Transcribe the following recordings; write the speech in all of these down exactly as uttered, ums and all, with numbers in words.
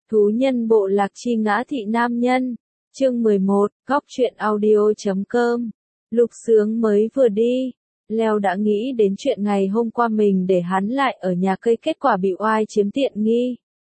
Thú nhân bộ lạc chi ngã thị nam nhân. Chương mười một, góc truyện audio chấm com. Lục Sướng mới vừa đi, Leo đã nghĩ đến chuyện ngày hôm qua mình để hắn lại ở nhà cây kết quả bị oai chiếm tiện nghi.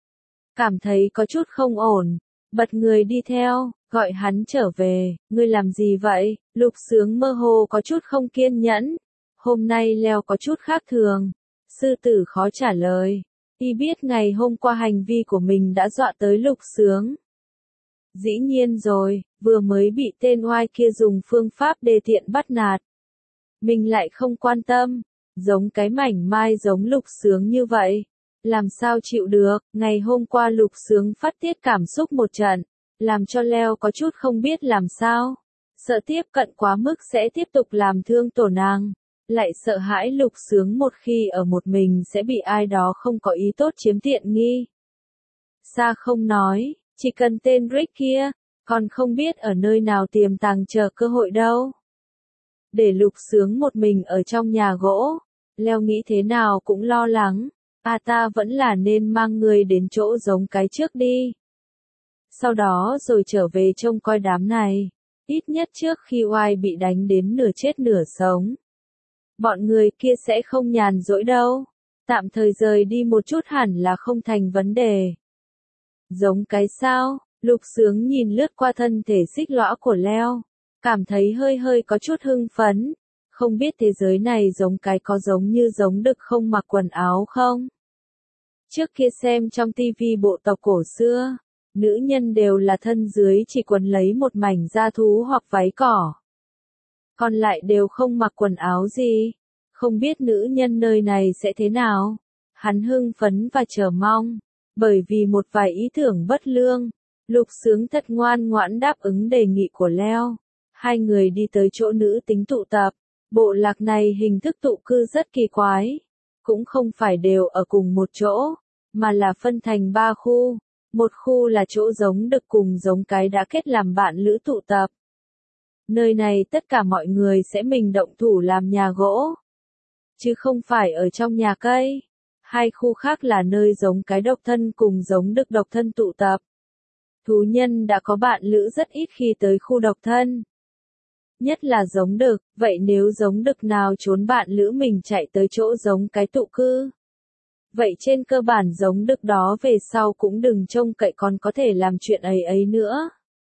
Cảm thấy có chút không ổn, bật người đi theo, gọi hắn trở về. Ngươi làm gì vậy? Lục Sướng mơ hồ có chút không kiên nhẫn. Hôm nay Leo có chút khác thường. Sư tử khó trả lời. Y biết ngày hôm qua hành vi của mình đã dọa tới Lục Sướng. Dĩ nhiên rồi, vừa mới bị tên oai kia dùng phương pháp đê tiện bắt nạt. Mình lại không quan tâm, giống cái mảnh mai giống Lục Sướng như vậy. Làm sao chịu được, ngày hôm qua Lục Sướng phát tiết cảm xúc một trận, làm cho Leo có chút không biết làm sao. Sợ tiếp cận quá mức sẽ tiếp tục làm thương tổn nàng. Lại sợ hãi Lục Sướng một khi ở một mình sẽ bị ai đó không có ý tốt chiếm tiện nghi. Xa không nói, chỉ cần tên Rick kia, còn không biết ở nơi nào tiềm tàng chờ cơ hội đâu. Để Lục Sướng một mình ở trong nhà gỗ, Leo nghĩ thế nào cũng lo lắng, à ta vẫn là nên mang người đến chỗ giống cái trước đi. Sau đó rồi trở về trông coi đám này, ít nhất trước khi oai bị đánh đến nửa chết nửa sống. Bọn người kia sẽ không nhàn rỗi đâu, tạm thời rời đi một chút hẳn là không thành vấn đề. Giống cái sao? Lục Sướng nhìn lướt qua thân thể xích lõa của Leo, cảm thấy hơi hơi có chút hưng phấn, không biết thế giới này giống cái có giống như giống đực không mặc quần áo không? Trước kia xem trong tivi bộ tộc cổ xưa, nữ nhân đều là thân dưới chỉ quần lấy một mảnh da thú hoặc váy cỏ. Còn lại đều không mặc quần áo gì, không biết nữ nhân nơi này sẽ thế nào. Hắn hưng phấn và chờ mong, bởi vì một vài ý tưởng bất lương, Lục Sướng thật ngoan ngoãn đáp ứng đề nghị của Leo. Hai người đi tới chỗ nữ tính tụ tập, bộ lạc này hình thức tụ cư rất kỳ quái, cũng không phải đều ở cùng một chỗ, mà là phân thành ba khu, một khu là chỗ giống đực cùng giống cái đã kết làm bạn lữ tụ tập. Nơi này tất cả mọi người sẽ mình động thủ làm nhà gỗ, chứ không phải ở trong nhà cây. Hai khu khác là nơi giống cái độc thân cùng giống đực độc thân tụ tập. Thú nhân đã có bạn lữ rất ít khi tới khu độc thân. Nhất là giống đực, vậy nếu giống đực nào trốn bạn lữ mình chạy tới chỗ giống cái tụ cư. Vậy trên cơ bản giống đực đó về sau cũng đừng trông cậy còn có thể làm chuyện ấy ấy nữa.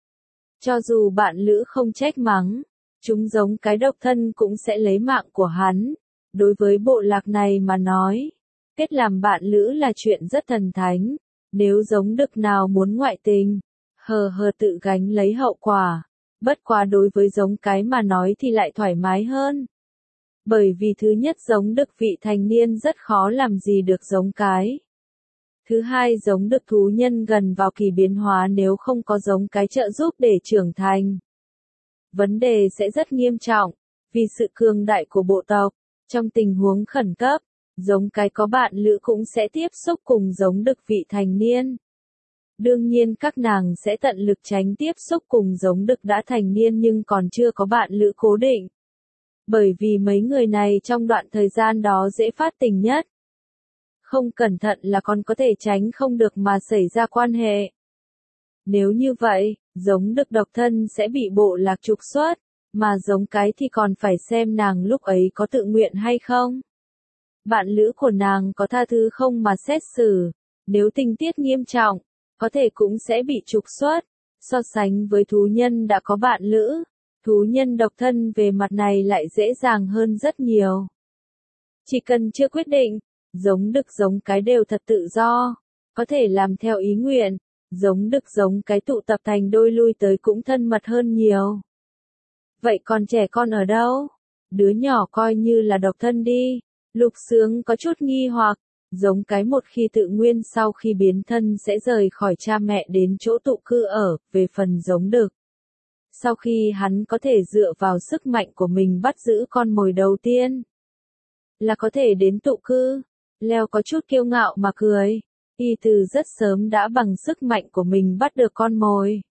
Cho dù bạn lữ không trách mắng, chúng giống cái độc thân cũng sẽ lấy mạng của hắn. Đối với bộ lạc này mà nói, kết làm bạn lữ là chuyện rất thần thánh. Nếu giống đực nào muốn ngoại tình, hờ hờ tự gánh lấy hậu quả. Bất quá đối với giống cái mà nói thì lại thoải mái hơn. Bởi vì thứ nhất giống đực vị thành niên rất khó làm gì được giống cái. Thứ hai giống đực thú nhân gần vào kỳ biến hóa nếu không có giống cái trợ giúp để trưởng thành. Vấn đề sẽ rất nghiêm trọng, vì sự cường đại của bộ tộc, trong tình huống khẩn cấp, giống cái có bạn lữ cũng sẽ tiếp xúc cùng giống đực vị thành niên. Đương nhiên các nàng sẽ tận lực tránh tiếp xúc cùng giống đực đã thành niên nhưng còn chưa có bạn lữ cố định. Bởi vì mấy người này trong đoạn thời gian đó dễ phát tình nhất. Không cẩn thận là còn có thể tránh không được mà xảy ra quan hệ. Nếu như vậy, giống đực độc thân sẽ bị bộ lạc trục xuất, mà giống cái thì còn phải xem nàng lúc ấy có tự nguyện hay không. Bạn lữ của nàng có tha thứ không mà xét xử, nếu tình tiết nghiêm trọng, có thể cũng sẽ bị trục xuất. So sánh với thú nhân đã có bạn lữ, thú nhân độc thân về mặt này lại dễ dàng hơn rất nhiều. Chỉ cần chưa quyết định, giống đực giống cái đều thật tự do, có thể làm theo ý nguyện, giống đực giống cái tụ tập thành đôi lui tới cũng thân mật hơn nhiều. Vậy còn trẻ con ở đâu? Đứa nhỏ coi như là độc thân đi. Lục Sướng có chút nghi hoặc, giống cái một khi tự nguyên sau khi biến thân sẽ rời khỏi cha mẹ đến chỗ tụ cư ở, về phần giống đực. Sau khi hắn có thể dựa vào sức mạnh của mình bắt giữ con mồi đầu tiên, là có thể đến tụ cư. Leo có chút kiêu ngạo mà cười, y từ rất sớm đã bằng sức mạnh của mình bắt được con mồi.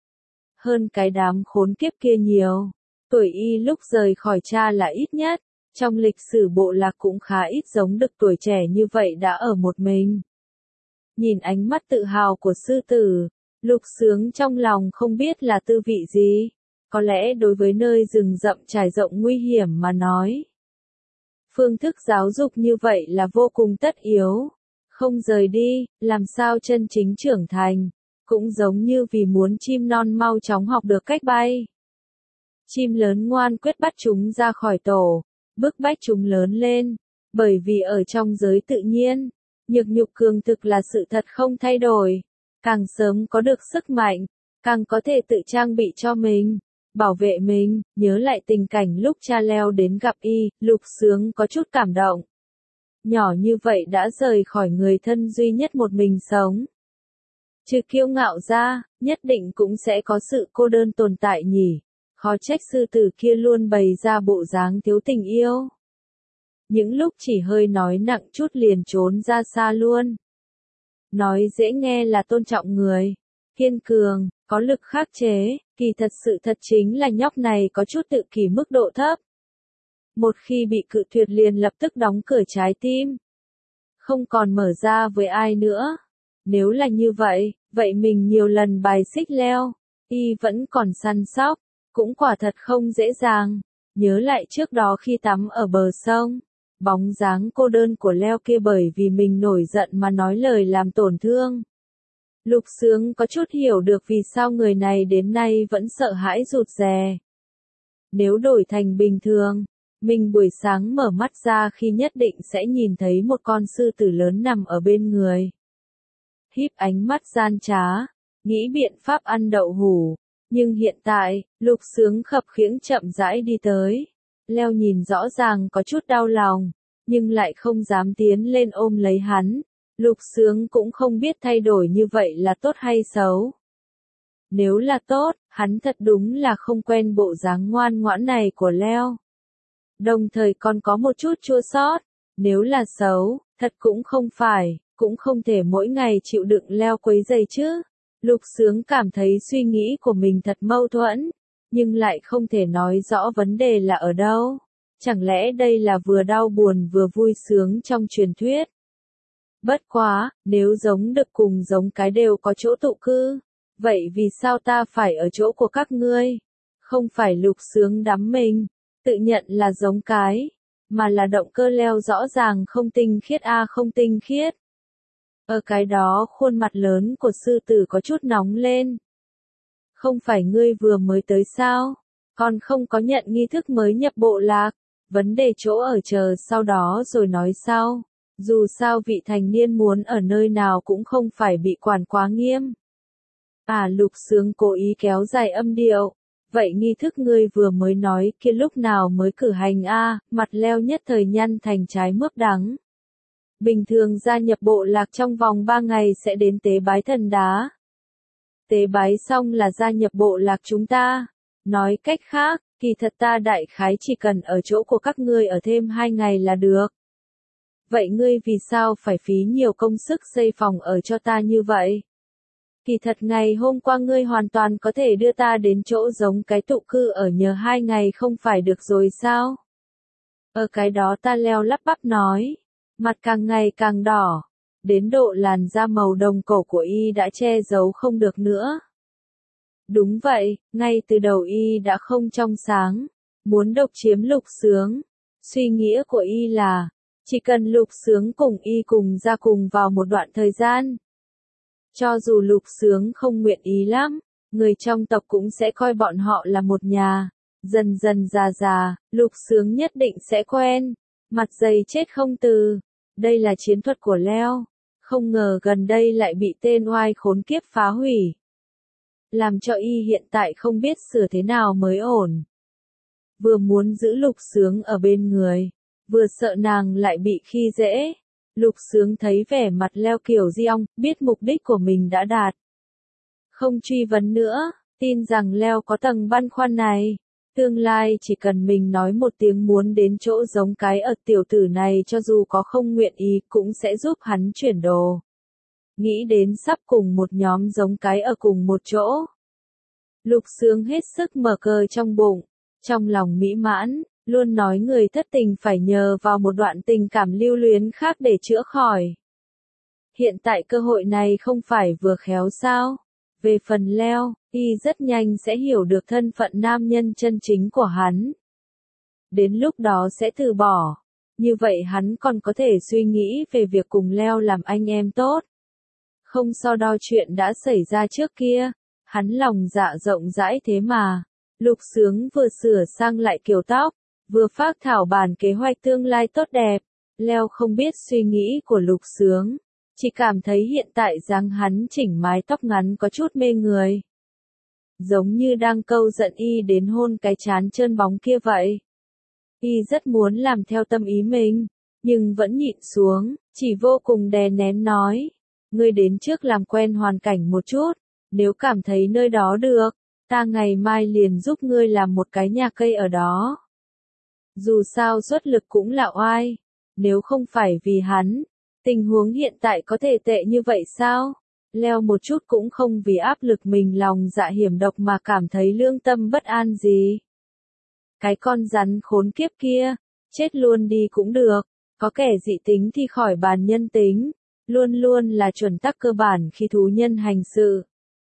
Hơn cái đám khốn kiếp kia nhiều, tuổi y lúc rời khỏi cha là ít nhất. Trong lịch sử bộ lạc cũng khá ít giống đực tuổi trẻ như vậy đã ở một mình. Nhìn ánh mắt tự hào của sư tử, Lục Sướng trong lòng không biết là tư vị gì. Có lẽ đối với nơi rừng rậm trải rộng nguy hiểm mà nói, phương thức giáo dục như vậy là vô cùng tất yếu. Không rời đi, làm sao chân chính trưởng thành, cũng giống như vì muốn chim non mau chóng học được cách bay. Chim lớn ngoan quyết bắt chúng ra khỏi tổ, bức bách chúng lớn lên, bởi vì ở trong giới tự nhiên, nhược nhục cường thực là sự thật không thay đổi. Càng sớm có được sức mạnh, càng có thể tự trang bị cho mình, bảo vệ mình. Nhớ lại tình cảnh lúc cha Leo đến gặp y, Lục Sướng có chút cảm động. Nhỏ như vậy đã rời khỏi người thân duy nhất một mình sống. Trừ kiêu ngạo ra, nhất định cũng sẽ có sự cô đơn tồn tại nhỉ. Khó trách sư tử kia luôn bày ra bộ dáng thiếu tình yêu. Những lúc chỉ hơi nói nặng chút liền trốn ra xa luôn. Nói dễ nghe là tôn trọng người, kiên cường, có lực khắc chế, kỳ thật sự thật chính là nhóc này có chút tự kỷ mức độ thấp. Một khi bị cự tuyệt liền lập tức đóng cửa trái tim, không còn mở ra với ai nữa. Nếu là như vậy, vậy mình nhiều lần bài xích Leo, y vẫn còn săn sóc, cũng quả thật không dễ dàng. Nhớ lại trước đó khi tắm ở bờ sông, bóng dáng cô đơn của Leo kia bởi vì mình nổi giận mà nói lời làm tổn thương. Lục Sướng có chút hiểu được vì sao người này đến nay vẫn sợ hãi rụt rè. Nếu đổi thành bình thường, mình buổi sáng mở mắt ra khi nhất định sẽ nhìn thấy một con sư tử lớn nằm ở bên người. Híp ánh mắt gian trá, nghĩ biện pháp ăn đậu hủ. Nhưng hiện tại, Lục Sướng khập khiễng chậm rãi đi tới. Leo nhìn rõ ràng có chút đau lòng, nhưng lại không dám tiến lên ôm lấy hắn. Lục Sướng cũng không biết thay đổi như vậy là tốt hay xấu. Nếu là tốt, hắn thật đúng là không quen bộ dáng ngoan ngoãn này của Leo. Đồng thời còn có một chút chua xót. Nếu là xấu, thật cũng không phải, cũng không thể mỗi ngày chịu đựng Leo quấy rầy chứ. Lục Sướng cảm thấy suy nghĩ của mình thật mâu thuẫn, nhưng lại không thể nói rõ vấn đề là ở đâu. Chẳng lẽ đây là vừa đau buồn vừa vui sướng trong truyền thuyết? Bất quá, nếu giống đực cùng giống cái đều có chỗ tụ cư, vậy vì sao ta phải ở chỗ của các ngươi? Không phải Lục Sướng đắm mình, tự nhận là giống cái, mà là động cơ Leo rõ ràng không tinh khiết a à không tinh khiết. Ở cái đó khuôn mặt lớn của sư tử có chút nóng lên. Không phải ngươi vừa mới tới sao? Còn không có nhận nghi thức mới nhập bộ lạc. Vấn đề chỗ ở chờ sau đó rồi nói sau. Dù sao vị thành niên muốn ở nơi nào cũng không phải bị quản quá nghiêm. À Lục Sướng cố ý kéo dài âm điệu. Vậy nghi thức ngươi vừa mới nói kia lúc nào mới cử hành a à? Mặt Leo nhất thời nhăn thành trái mướp đắng. Bình thường gia nhập bộ lạc trong vòng ba ngày sẽ đến tế bái thần đá. Tế bái xong là gia nhập bộ lạc chúng ta. Nói cách khác, kỳ thật ta đại khái chỉ cần ở chỗ của các ngươi ở thêm hai ngày là được. Vậy ngươi vì sao phải phí nhiều công sức xây phòng ở cho ta như vậy? Kỳ thật ngày hôm qua ngươi hoàn toàn có thể đưa ta đến chỗ giống cái tụ cư ở nhờ hai ngày không phải được rồi sao? Ở cái đó ta Leo lắp bắp nói. Mặt càng ngày càng đỏ, đến độ làn da màu đồng cổ của y đã che giấu không được nữa. Đúng vậy, ngay từ đầu y đã không trong sáng, muốn độc chiếm Lục Sướng. Suy nghĩa của y là, chỉ cần Lục Sướng cùng y cùng ra cùng vào một đoạn thời gian. Cho dù Lục Sướng không nguyện ý lắm, người trong tộc cũng sẽ coi bọn họ là một nhà. Dần dần già già, Lục Sướng nhất định sẽ quen. Mặt dày chết không từ. Đây là chiến thuật của Leo. Không ngờ gần đây lại bị tên oai khốn kiếp phá hủy. Làm cho y hiện tại không biết sửa thế nào mới ổn. Vừa muốn giữ Lục Sướng ở bên người, vừa sợ nàng lại bị khi dễ. Lục Sướng thấy vẻ mặt Leo kiểu di ong, biết mục đích của mình đã đạt. Không truy vấn nữa, tin rằng Leo có tầng băn khoăn này. Tương lai chỉ cần mình nói một tiếng muốn đến chỗ giống cái ở tiểu tử này cho dù có không nguyện ý cũng sẽ giúp hắn chuyển đồ. Nghĩ đến sắp cùng một nhóm giống cái ở cùng một chỗ. Lục Sướng hết sức mở cờ trong bụng, trong lòng mỹ mãn, luôn nói người thất tình phải nhờ vào một đoạn tình cảm lưu luyến khác để chữa khỏi. Hiện tại cơ hội này không phải vừa khéo sao? Về phần Leo, y rất nhanh sẽ hiểu được thân phận nam nhân chân chính của hắn. Đến lúc đó sẽ từ bỏ. Như vậy hắn còn có thể suy nghĩ về việc cùng Leo làm anh em tốt. Không so đo chuyện đã xảy ra trước kia. Hắn lòng dạ rộng rãi thế mà. Lục Sướng vừa sửa sang lại kiểu tóc, vừa phác thảo bàn kế hoạch tương lai tốt đẹp. Leo không biết suy nghĩ của Lục Sướng, chỉ cảm thấy hiện tại dáng hắn chỉnh mái tóc ngắn có chút mê người. Giống như đang câu giận y đến hôn cái trán trơn bóng kia vậy. Y rất muốn làm theo tâm ý mình, nhưng vẫn nhịn xuống, chỉ vô cùng đè nén nói. Ngươi đến trước làm quen hoàn cảnh một chút, nếu cảm thấy nơi đó được, ta ngày mai liền giúp ngươi làm một cái nhà cây ở đó. Dù sao xuất lực cũng là oai, nếu không phải vì hắn, tình huống hiện tại có thể tệ như vậy sao? Leo một chút cũng không vì áp lực mình lòng dạ hiểm độc mà cảm thấy lương tâm bất an gì. Cái con rắn khốn kiếp kia, chết luôn đi cũng được, có kẻ dị tính thì khỏi bàn nhân tính, luôn luôn là chuẩn tắc cơ bản khi thú nhân hành sự.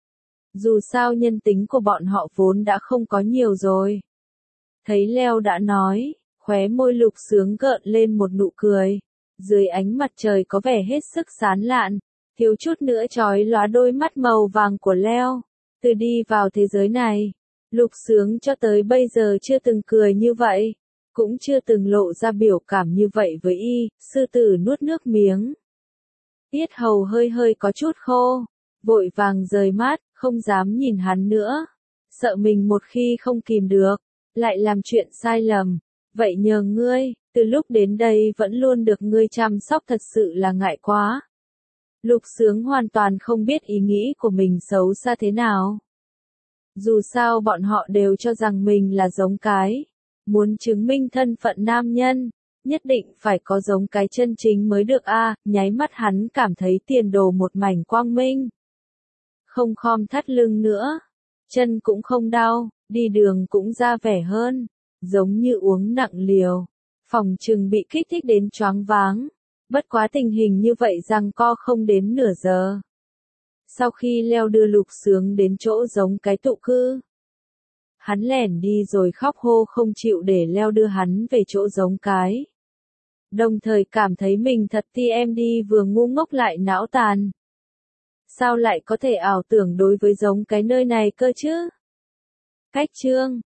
Dù sao nhân tính của bọn họ vốn đã không có nhiều rồi. Thấy Leo đã nói, khóe môi Lục Sướng gợn lên một nụ cười. Dưới ánh mặt trời có vẻ hết sức sán lạn, thiếu chút nữa chói lóa đôi mắt màu vàng của Leo. Từ đi vào thế giới này, Lục Sướng cho tới bây giờ chưa từng cười như vậy, cũng chưa từng lộ ra biểu cảm như vậy với y. Sư tử nuốt nước miếng, yết hầu hơi hơi có chút khô, vội vàng rời mắt, không dám nhìn hắn nữa, sợ mình một khi không kìm được, lại làm chuyện sai lầm. Vậy nhờ ngươi, từ lúc đến đây vẫn luôn được ngươi chăm sóc, thật sự là ngại quá. Lục Sướng hoàn toàn không biết ý nghĩ của mình xấu xa thế nào. Dù sao bọn họ đều cho rằng mình là giống cái. Muốn chứng minh thân phận nam nhân, nhất định phải có giống cái chân chính mới được a. À, nháy mắt hắn cảm thấy tiền đồ một mảnh quang minh. Không khom thắt lưng nữa, chân cũng không đau, đi đường cũng ra vẻ hơn, giống như uống nặng liều, phòng chừng bị kích thích đến choáng váng. Bất quá tình hình như vậy giằng co không đến nửa giờ. Sau khi Leo đưa Lục Sướng đến chỗ giống cái tụ cư, hắn lẻn đi rồi khóc hô không chịu để Leo đưa hắn về chỗ giống cái. Đồng thời cảm thấy mình thật ti em đi vừa ngu ngốc lại não tàn. Sao lại có thể ảo tưởng đối với giống cái nơi này cơ chứ? Cách chương